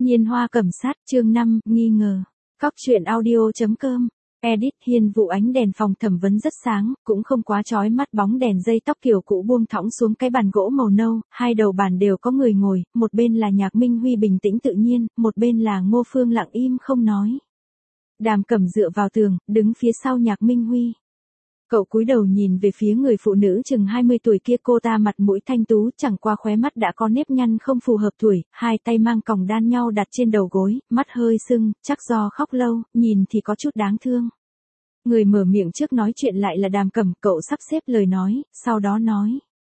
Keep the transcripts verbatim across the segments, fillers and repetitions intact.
Nhiên hoa cẩm sát chương năm, nghi ngờ. Cóc truyện audio.com. Edit Hiên vụ ánh đèn phòng thẩm vấn rất sáng, cũng không quá chói mắt, bóng đèn dây tóc kiểu cũ buông thõng xuống cái bàn gỗ màu nâu, hai đầu bàn đều có người ngồi, một bên là Nhạc Minh Huy bình tĩnh tự nhiên, một bên là Ngô Phương lặng im không nói. Đàm Cẩm dựa vào tường, đứng phía sau Nhạc Minh Huy. Cậu cúi đầu nhìn về phía người phụ nữ chừng hai mươi tuổi kia, cô ta mặt mũi thanh tú, chẳng qua khóe mắt đã có nếp nhăn không phù hợp tuổi, hai tay mang còng đan nhau đặt trên đầu gối, mắt hơi sưng, chắc do khóc lâu, nhìn thì có chút đáng thương. Người mở miệng trước nói chuyện lại là Đàm Cẩm, cậu sắp xếp lời nói, sau đó nói.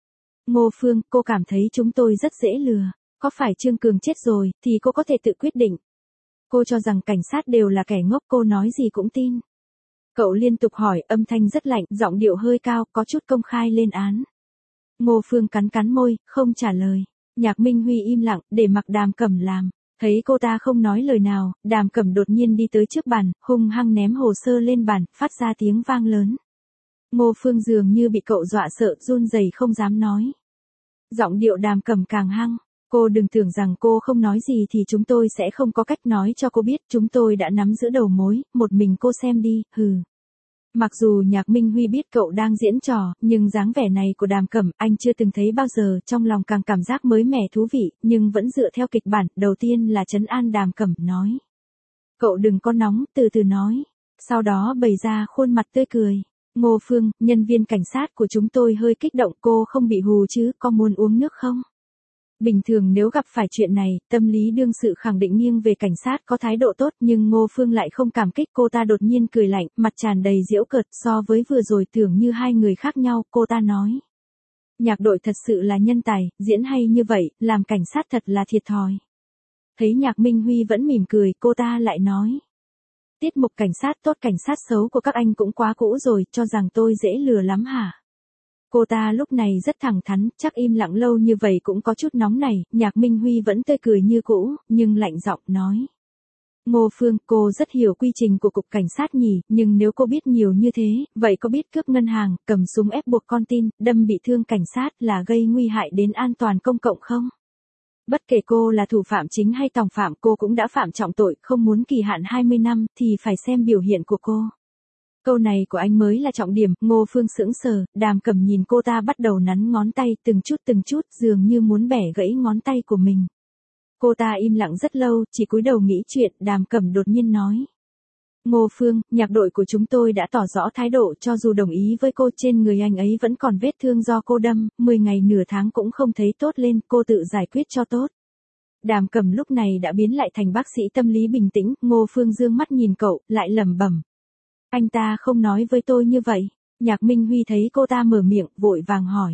Ngô Phương, cô cảm thấy chúng tôi rất dễ lừa, có phải Trương Cường chết rồi, thì cô có thể tự quyết định. Cô cho rằng cảnh sát đều là kẻ ngốc, cô nói gì cũng tin. Cậu liên tục hỏi, âm thanh rất lạnh, giọng điệu hơi cao, có chút công khai lên án. Ngô Phương cắn cắn môi, không trả lời. Nhạc Minh Huy im lặng, để mặc Đàm Cẩm làm. Thấy cô ta không nói lời nào, Đàm Cẩm đột nhiên đi tới trước bàn, hung hăng ném hồ sơ lên bàn, phát ra tiếng vang lớn. Ngô Phương dường như bị cậu dọa sợ, run rẩy không dám nói. Giọng điệu Đàm Cẩm càng hăng. Cô đừng tưởng rằng cô không nói gì thì chúng tôi sẽ không có cách nói cho cô biết, chúng tôi đã nắm giữ đầu mối, một mình cô xem đi, hừ. Mặc dù Nhạc Minh Huy biết cậu đang diễn trò, nhưng dáng vẻ này của Đàm Cẩm anh chưa từng thấy bao giờ, trong lòng càng cảm giác mới mẻ thú vị, nhưng vẫn dựa theo kịch bản, đầu tiên là trấn an Đàm Cẩm, nói. Cậu đừng có nóng, từ từ nói. Sau đó bày ra khuôn mặt tươi cười. Ngô Phương, nhân viên cảnh sát của chúng tôi hơi kích động, cô không bị hù chứ, có muốn uống nước không? Bình thường nếu gặp phải chuyện này, tâm lý đương sự khẳng định nghiêng về cảnh sát có thái độ tốt, nhưng Ngô Phương lại không cảm kích, cô ta đột nhiên cười lạnh, mặt tràn đầy giễu cợt, so với vừa rồi tưởng như hai người khác nhau, cô ta nói. Nhạc đội thật sự là nhân tài, diễn hay như vậy, làm cảnh sát thật là thiệt thòi. Thấy Nhạc Minh Huy vẫn mỉm cười, cô ta lại nói. Tiết mục cảnh sát tốt cảnh sát xấu của các anh cũng quá cũ rồi, cho rằng tôi dễ lừa lắm hả? Cô ta lúc này rất thẳng thắn, chắc im lặng lâu như vậy cũng có chút nóng này, Nhạc Minh Huy vẫn tươi cười như cũ, nhưng lạnh giọng nói. Ngô Phương, cô rất hiểu quy trình của cục cảnh sát nhỉ, nhưng nếu cô biết nhiều như thế, vậy có biết cướp ngân hàng, cầm súng ép buộc con tin, đâm bị thương cảnh sát là gây nguy hại đến an toàn công cộng không? Bất kể cô là thủ phạm chính hay tòng phạm, cô cũng đã phạm trọng tội, không muốn kỳ hạn hai mươi năm, thì phải xem biểu hiện của cô. Câu này của anh mới là trọng điểm, Ngô Phương sững sờ, Đàm Cẩm nhìn cô ta bắt đầu nắn ngón tay từng chút từng chút, dường như muốn bẻ gãy ngón tay của mình. Cô ta im lặng rất lâu, chỉ cúi đầu nghĩ chuyện, Đàm Cẩm đột nhiên nói. Ngô Phương, nhạc đội của chúng tôi đã tỏ rõ thái độ, cho dù đồng ý với cô, trên người anh ấy vẫn còn vết thương do cô đâm, mười ngày nửa tháng cũng không thấy tốt lên, cô tự giải quyết cho tốt. Đàm Cẩm lúc này đã biến lại thành bác sĩ tâm lý bình tĩnh, Ngô Phương dương mắt nhìn cậu, lại lẩm bẩm. Anh ta không nói với tôi như vậy. Nhạc Minh Huy thấy cô ta mở miệng, vội vàng hỏi.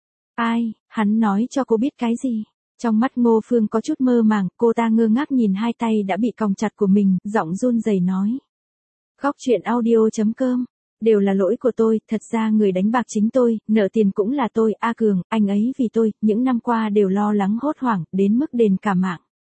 Ai, hắn nói cho cô biết cái gì? Trong mắt Ngô Phương có chút mơ màng, cô ta ngơ ngác nhìn hai tay đã bị còng chặt của mình, giọng run rẩy nói. Cóc truyện audio.com. Đều là lỗi của tôi, thật ra người đánh bạc chính tôi, nợ tiền cũng là tôi, A Cường, anh ấy vì tôi, những năm qua đều lo lắng hốt hoảng, đến mức đền cả mạng.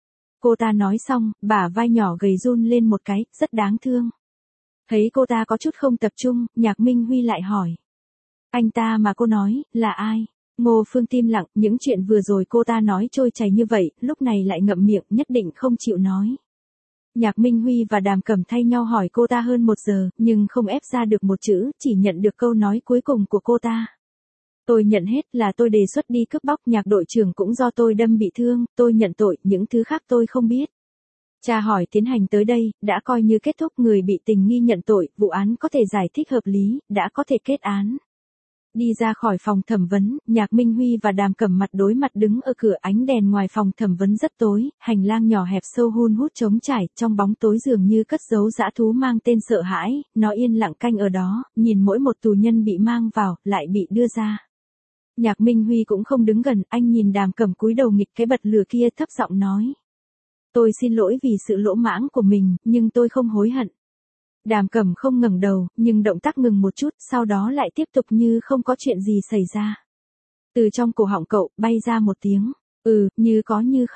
Cô ta nói xong, bả vai nhỏ gầy run lên một cái, rất đáng thương. Thấy cô ta có chút không tập trung, Nhạc Minh Huy lại hỏi. Anh ta mà cô nói, là ai? Ngô Phương tim lặng, những chuyện vừa rồi cô ta nói trôi chảy như vậy, lúc này lại ngậm miệng, nhất định không chịu nói. Nhạc Minh Huy và Đàm Cẩm thay nhau hỏi cô ta hơn một giờ, nhưng không ép ra được một chữ, chỉ nhận được câu nói cuối cùng của cô ta. Tôi nhận hết, là tôi đề xuất đi cướp bóc, nhạc đội trưởng cũng do tôi đâm bị thương, tôi nhận tội, những thứ khác tôi không biết. Tra hỏi tiến hành tới đây, đã coi như kết thúc, người bị tình nghi nhận tội, vụ án có thể giải thích hợp lý, đã có thể kết án. Đi ra khỏi phòng thẩm vấn, Nhạc Minh Huy và Đàm Cẩm mặt đối mặt đứng ở cửa, ánh đèn ngoài phòng thẩm vấn rất tối, hành lang nhỏ hẹp sâu hun hút trống trải, trong bóng tối dường như cất giấu dã thú mang tên sợ hãi, nó yên lặng canh ở đó, nhìn mỗi một tù nhân bị mang vào, lại bị đưa ra. Nhạc Minh Huy cũng không đứng gần, anh nhìn Đàm Cẩm cúi đầu nghịch cái bật lửa kia, thấp giọng nói. Tôi xin lỗi vì sự lỗ mãng của mình, nhưng tôi không hối hận. Đàm Cẩm không ngẩng đầu, nhưng động tác ngừng một chút, sau đó lại tiếp tục như không có chuyện gì xảy ra. Từ trong cổ họng cậu, bay ra một tiếng, ừ, như có như không.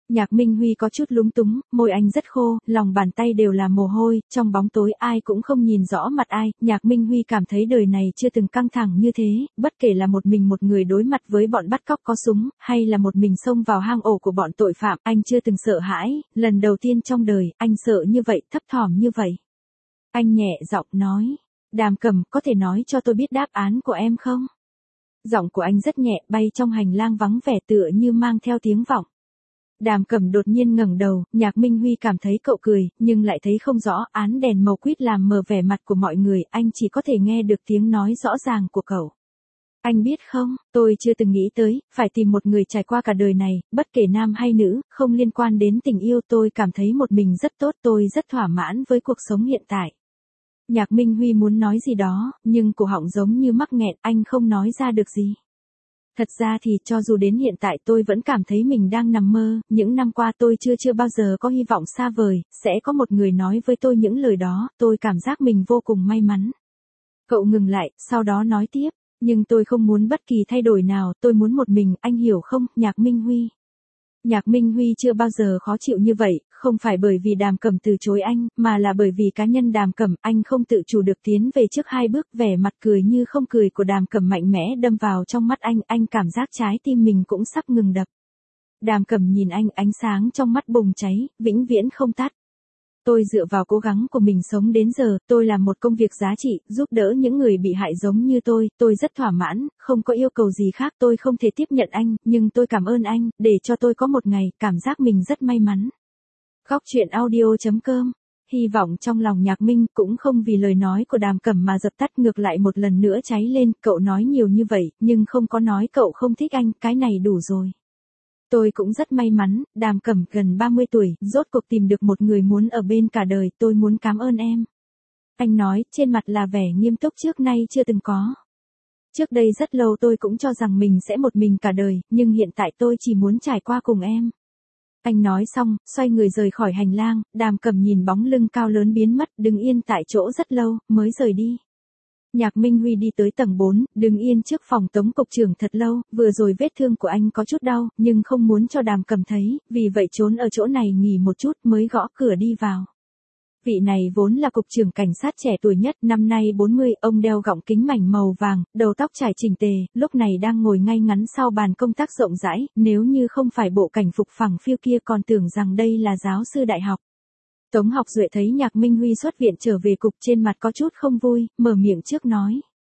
Nhạc Minh Huy có chút lúng túng, môi anh rất khô, lòng bàn tay đều là mồ hôi, trong bóng tối ai cũng không nhìn rõ mặt ai, Nhạc Minh Huy cảm thấy đời này chưa từng căng thẳng như thế, bất kể là một mình một người đối mặt với bọn bắt cóc có súng, hay là một mình xông vào hang ổ của bọn tội phạm, anh chưa từng sợ hãi, lần đầu tiên trong đời, anh sợ như vậy, thấp thỏm như vậy. Anh nhẹ giọng nói, Đàm Cẩm, có thể nói cho tôi biết đáp án của em không? Giọng của anh rất nhẹ, bay trong hành lang vắng vẻ tựa như mang theo tiếng vọng. Đàm Cẩm đột nhiên ngẩng đầu, Nhạc Minh Huy cảm thấy cậu cười, nhưng lại thấy không rõ, án đèn màu quýt làm mờ vẻ mặt của mọi người, anh chỉ có thể nghe được tiếng nói rõ ràng của cậu. Anh biết không, tôi chưa từng nghĩ tới, phải tìm một người trải qua cả đời này, bất kể nam hay nữ, không liên quan đến tình yêu, tôi cảm thấy một mình rất tốt, tôi rất thỏa mãn với cuộc sống hiện tại. Nhạc Minh Huy muốn nói gì đó, nhưng cổ họng giống như mắc nghẹn, anh không nói ra được gì. Thật ra thì cho dù đến hiện tại tôi vẫn cảm thấy mình đang nằm mơ, những năm qua tôi chưa chưa bao giờ có hy vọng xa vời, sẽ có một người nói với tôi những lời đó, tôi cảm giác mình vô cùng may mắn. Cậu ngừng lại, sau đó nói tiếp, nhưng tôi không muốn bất kỳ thay đổi nào, tôi muốn một mình, anh hiểu không, Nhạc Minh Huy. Nhạc Minh Huy chưa bao giờ khó chịu như vậy, không phải bởi vì Đàm Cẩm từ chối anh, mà là bởi vì cá nhân Đàm Cẩm, anh không tự chủ được tiến về trước hai bước, vẻ mặt cười như không cười của Đàm Cẩm mạnh mẽ đâm vào trong mắt anh, anh cảm giác trái tim mình cũng sắp ngừng đập. Đàm Cẩm nhìn anh, ánh sáng trong mắt bùng cháy, vĩnh viễn không tắt. Tôi dựa vào cố gắng của mình sống đến giờ, tôi làm một công việc giá trị, giúp đỡ những người bị hại giống như tôi, tôi rất thỏa mãn, không có yêu cầu gì khác, tôi không thể tiếp nhận anh, nhưng tôi cảm ơn anh, để cho tôi có một ngày, cảm giác mình rất may mắn. Góc truyện audio chấm com, hy vọng trong lòng Nhạc Minh cũng không vì lời nói của Đàm Cẩm mà dập tắt, ngược lại một lần nữa cháy lên, cậu nói nhiều như vậy, nhưng không có nói cậu không thích anh, cái này đủ rồi. Tôi cũng rất may mắn, Đàm Cẩm gần ba mươi tuổi, rốt cuộc tìm được một người muốn ở bên cả đời, tôi muốn cảm ơn em. Anh nói, trên mặt là vẻ nghiêm túc trước nay chưa từng có. Trước đây rất lâu tôi cũng cho rằng mình sẽ một mình cả đời, nhưng hiện tại tôi chỉ muốn trải qua cùng em. Anh nói xong, xoay người rời khỏi hành lang, Đàm Cẩm nhìn bóng lưng cao lớn biến mất, đứng yên tại chỗ rất lâu, mới rời đi. Nhạc Minh Huy đi tới tầng bốn, đứng yên trước phòng Tống cục trưởng thật lâu, vừa rồi vết thương của anh có chút đau, nhưng không muốn cho Đàm Cẩm thấy, vì vậy trốn ở chỗ này nghỉ một chút mới gõ cửa đi vào. Vị này vốn là cục trưởng cảnh sát trẻ tuổi nhất, năm nay bốn mươi, ông đeo gọng kính mảnh màu vàng, đầu tóc trải chỉnh tề, lúc này đang ngồi ngay ngắn sau bàn công tác rộng rãi, nếu như không phải bộ cảnh phục phẳng phiu kia còn tưởng rằng đây là giáo sư đại học. Tống Học Duệ thấy Nhạc Minh Huy xuất viện trở về cục, trên mặt có chút không vui, mở miệng trước nói.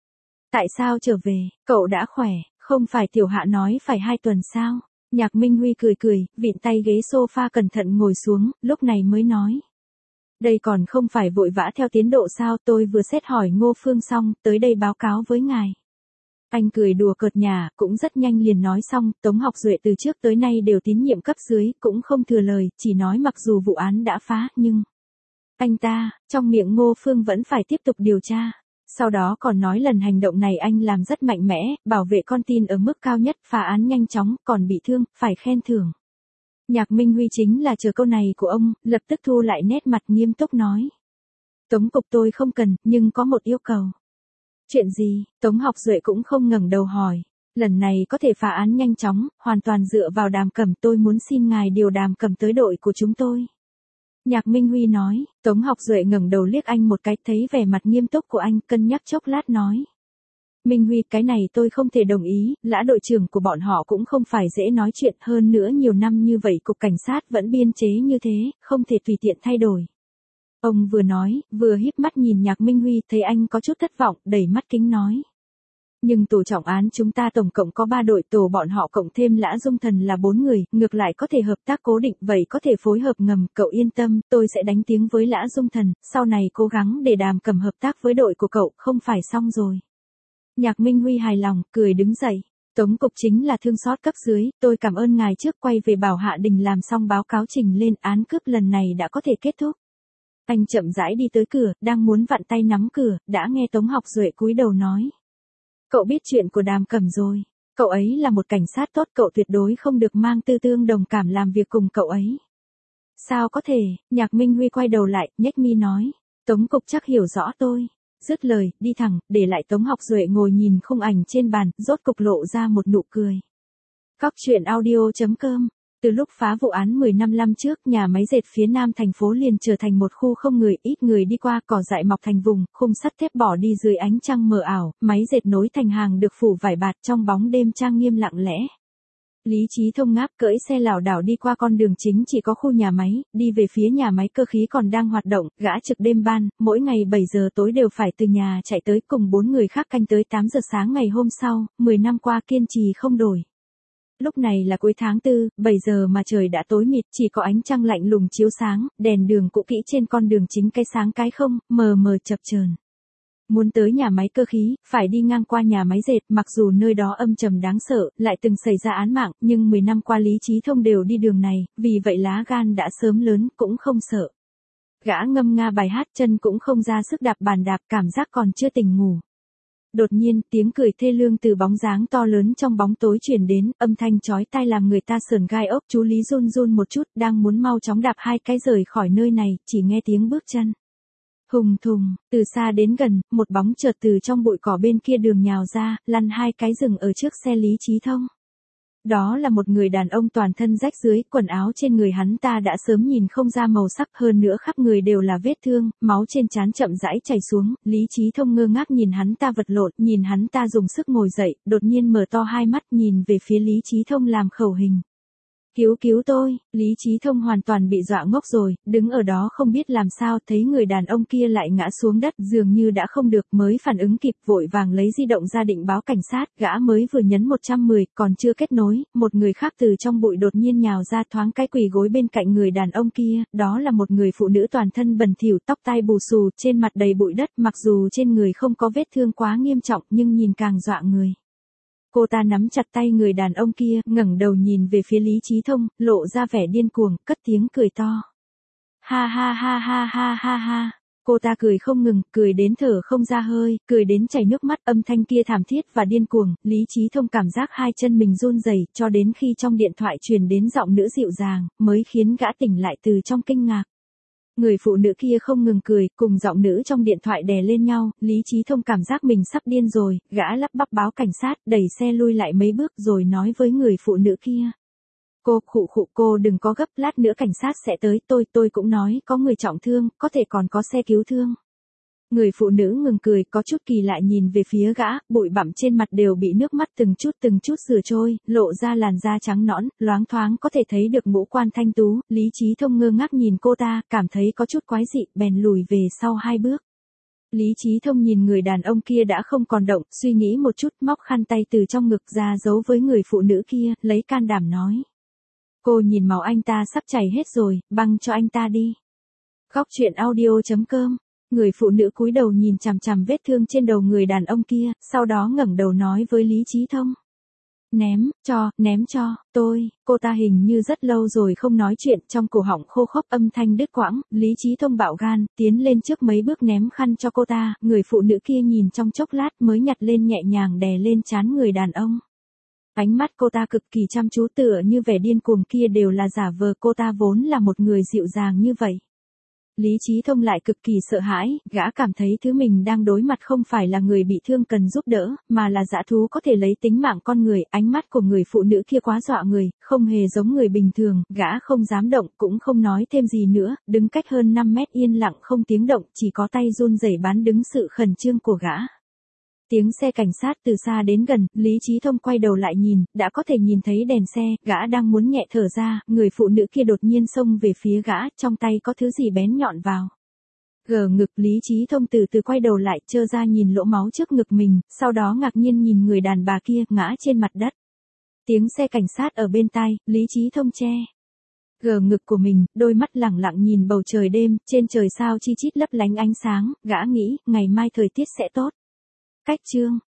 Tại sao trở về, cậu đã khỏe, không phải Tiểu Hạ nói phải hai tuần sao? Nhạc Minh Huy cười cười, vịn tay ghế sofa cẩn thận ngồi xuống, lúc này mới nói. Đây còn không phải vội vã theo tiến độ sao, tôi vừa xét hỏi Ngô Phương xong, tới đây báo cáo với ngài. Anh cười đùa cợt nhả, cũng rất nhanh liền nói xong, Tống Học Duệ từ trước tới nay đều tín nhiệm cấp dưới, cũng không thừa lời, chỉ nói mặc dù vụ án đã phá, nhưng... Anh ta, trong miệng Ngô Phương vẫn phải tiếp tục điều tra. Sau đó còn nói lần hành động này anh làm rất mạnh mẽ, bảo vệ con tin ở mức cao nhất, phá án nhanh chóng, còn bị thương, phải khen thưởng. Nhạc Minh Huy chính là chờ câu này của ông, lập tức thu lại nét mặt nghiêm túc nói. Tống cục tôi không cần, nhưng có một yêu cầu. Chuyện gì? Tống Học Duệ cũng không ngẩng đầu hỏi. Lần này có thể phá án nhanh chóng, hoàn toàn dựa vào Đàm Cẩm, tôi muốn xin ngài điều Đàm Cẩm tới đội của chúng tôi. Nhạc Minh Huy nói, Tống Học Duệ ngẩng đầu liếc anh một cái, thấy vẻ mặt nghiêm túc của anh, cân nhắc chốc lát nói. Minh Huy, cái này tôi không thể đồng ý, lã đội trưởng của bọn họ cũng không phải dễ nói chuyện, hơn nữa nhiều năm như vậy cục cảnh sát vẫn biên chế như thế, không thể tùy tiện thay đổi. Ông vừa nói, vừa híp mắt nhìn Nhạc Minh Huy, thấy anh có chút thất vọng, đẩy mắt kính nói. Nhưng tổ trọng án chúng ta tổng cộng có ba đội, tổ bọn họ cộng thêm Lã Dung Thần là bốn người, ngược lại có thể hợp tác cố định, vậy có thể phối hợp ngầm, cậu yên tâm, tôi sẽ đánh tiếng với Lã Dung Thần, sau này cố gắng để Đàm Cẩm hợp tác với đội của cậu, không phải xong rồi. Nhạc Minh Huy hài lòng, cười đứng dậy. Tống cục chính là thương xót cấp dưới, tôi cảm ơn ngài trước, quay về bảo Hạ Đình làm xong báo cáo trình lên, án cướp lần này đã có thể kết thúc. Anh chậm rãi đi tới cửa, đang muốn vặn tay nắm cửa, đã nghe Tống Học Duệ cúi đầu nói. Cậu biết chuyện của Đàm Cẩm rồi. Cậu ấy là một cảnh sát tốt, cậu tuyệt đối không được mang tư tương đồng cảm làm việc cùng cậu ấy. Sao có thể? Nhạc Minh Huy quay đầu lại, nhếch mi nói. Tống cục chắc hiểu rõ tôi. Dứt lời, đi thẳng, để lại Tống Học Duệ ngồi nhìn khung ảnh trên bàn, rốt cục lộ ra một nụ cười. Góc truyện audio chấm com Từ lúc phá vụ án mười năm năm trước, nhà máy dệt phía nam thành phố liền trở thành một khu không người, ít người đi qua, cỏ dại mọc thành vùng, khung sắt thép bỏ đi dưới ánh trăng mờ ảo, máy dệt nối thành hàng được phủ vải bạt trong bóng đêm trang nghiêm lặng lẽ. Lý Chí Thông ngáp cưỡi xe lảo đảo đi qua con đường chính chỉ có khu nhà máy, đi về phía nhà máy cơ khí còn đang hoạt động, gã trực đêm ban, mỗi ngày bảy giờ tối đều phải từ nhà chạy tới cùng bốn người khác canh tới tám giờ sáng ngày hôm sau, mười năm qua kiên trì không đổi. Lúc này là cuối tháng tư, bảy giờ mà trời đã tối mịt, chỉ có ánh trăng lạnh lùng chiếu sáng, đèn đường cũ kỹ trên con đường chính cái sáng cái không, mờ mờ chập chờn. Muốn tới nhà máy cơ khí, phải đi ngang qua nhà máy dệt, mặc dù nơi đó âm trầm đáng sợ, lại từng xảy ra án mạng, nhưng mười năm qua Lý Chí Thông đều đi đường này, vì vậy lá gan đã sớm lớn, cũng không sợ. Gã ngâm nga bài hát, chân cũng không ra sức đạp bàn đạp, cảm giác còn chưa tỉnh ngủ. Đột nhiên, tiếng cười thê lương từ bóng dáng to lớn trong bóng tối truyền đến, âm thanh chói tai làm người ta sởn gai ốc. Chú Lý run run một chút, đang muốn mau chóng đạp hai cái rời khỏi nơi này, chỉ nghe tiếng bước chân. Hùng thùng, từ xa đến gần, một bóng chợt từ trong bụi cỏ bên kia đường nhào ra, lăn hai cái rừng ở trước xe Lý Chí Thông. Đó là một người đàn ông toàn thân rách rưới, quần áo trên người hắn ta đã sớm nhìn không ra màu sắc, hơn nữa khắp người đều là vết thương, máu trên trán chậm rãi chảy xuống. Lý Chí Thông ngơ ngác nhìn hắn ta vật lộn, nhìn hắn ta dùng sức ngồi dậy, đột nhiên mở to hai mắt nhìn về phía Lý Chí Thông làm khẩu hình. Cứu cứu tôi, Lý Chí Thông hoàn toàn bị dọa ngốc rồi, đứng ở đó không biết làm sao, thấy người đàn ông kia lại ngã xuống đất, dường như đã không được, mới phản ứng kịp, vội vàng lấy di động ra định báo cảnh sát, gã mới vừa nhấn một trăm mười, còn chưa kết nối, một người khác từ trong bụi đột nhiên nhào ra, thoáng cái quỳ gối bên cạnh người đàn ông kia, đó là một người phụ nữ toàn thân bẩn thỉu, tóc tai bù xù, trên mặt đầy bụi đất, mặc dù trên người không có vết thương quá nghiêm trọng, nhưng nhìn càng dọa người. Cô ta nắm chặt tay người đàn ông kia, ngẩng đầu nhìn về phía Lý Chí Thông, lộ ra vẻ điên cuồng, cất tiếng cười to. Ha ha ha ha ha ha ha. Cô ta cười không ngừng, cười đến thở không ra hơi, cười đến chảy nước mắt, âm thanh kia thảm thiết và điên cuồng. Lý Chí Thông cảm giác hai chân mình run rẩy, cho đến khi trong điện thoại truyền đến giọng nữ dịu dàng, mới khiến gã tỉnh lại từ trong kinh ngạc. Người phụ nữ kia không ngừng cười, cùng giọng nữ trong điện thoại đè lên nhau, Lý Chí Thông cảm giác mình sắp điên rồi, gã lắp bắp báo cảnh sát, đẩy xe lui lại mấy bước rồi nói với người phụ nữ kia. Cô, khụ khụ cô đừng có gấp, lát nữa cảnh sát sẽ tới, tôi, tôi cũng nói, có người trọng thương, có thể còn có xe cứu thương. Người phụ nữ ngừng cười, có chút kỳ lạ nhìn về phía gã, bụi bặm trên mặt đều bị nước mắt từng chút từng chút rửa trôi, lộ ra làn da trắng nõn, loáng thoáng có thể thấy được ngũ quan thanh tú. Lý Chí Thông ngơ ngác nhìn cô ta, cảm thấy có chút quái dị, bèn lùi về sau hai bước. Lý Chí Thông nhìn người đàn ông kia đã không còn động, suy nghĩ một chút, móc khăn tay từ trong ngực ra giấu với người phụ nữ kia, lấy can đảm nói. Cô nhìn máu anh ta sắp chảy hết rồi, băng cho anh ta đi. Góc truyện audio chấm com. Người phụ nữ cúi đầu nhìn chằm chằm vết thương trên đầu người đàn ông kia, sau đó ngẩng đầu nói với Lý Chí Thông. Ném, cho, ném cho, tôi, cô ta hình như rất lâu rồi không nói chuyện, trong cổ họng khô khốc âm thanh đứt quãng, Lý Chí Thông bạo gan, tiến lên trước mấy bước ném khăn cho cô ta, người phụ nữ kia nhìn trong chốc lát mới nhặt lên nhẹ nhàng đè lên trán người đàn ông. Ánh mắt cô ta cực kỳ chăm chú, tựa như vẻ điên cuồng kia đều là giả vờ, cô ta vốn là một người dịu dàng như vậy. Lý Chí Thông lại cực kỳ sợ hãi, gã cảm thấy thứ mình đang đối mặt không phải là người bị thương cần giúp đỡ, mà là dã thú có thể lấy tính mạng con người. Ánh mắt của người phụ nữ kia quá dọa người, không hề giống người bình thường, gã không dám động, cũng không nói thêm gì nữa, đứng cách hơn năm mét yên lặng không tiếng động, chỉ có tay run rẩy bán đứng sự khẩn trương của gã. Tiếng xe cảnh sát từ xa đến gần, Lý Chí Thông quay đầu lại nhìn, đã có thể nhìn thấy đèn xe, gã đang muốn nhẹ thở ra, người phụ nữ kia đột nhiên xông về phía gã, trong tay có thứ gì bén nhọn vào. Gờ ngực, Lý Chí Thông từ từ quay đầu lại, trơ ra nhìn lỗ máu trước ngực mình, sau đó ngạc nhiên nhìn người đàn bà kia, ngã trên mặt đất. Tiếng xe cảnh sát ở bên tai, Lý Chí Thông che gờ ngực của mình, đôi mắt lẳng lặng nhìn bầu trời đêm, trên trời sao chi chít lấp lánh ánh sáng, gã nghĩ, ngày mai thời tiết sẽ tốt. Cách chương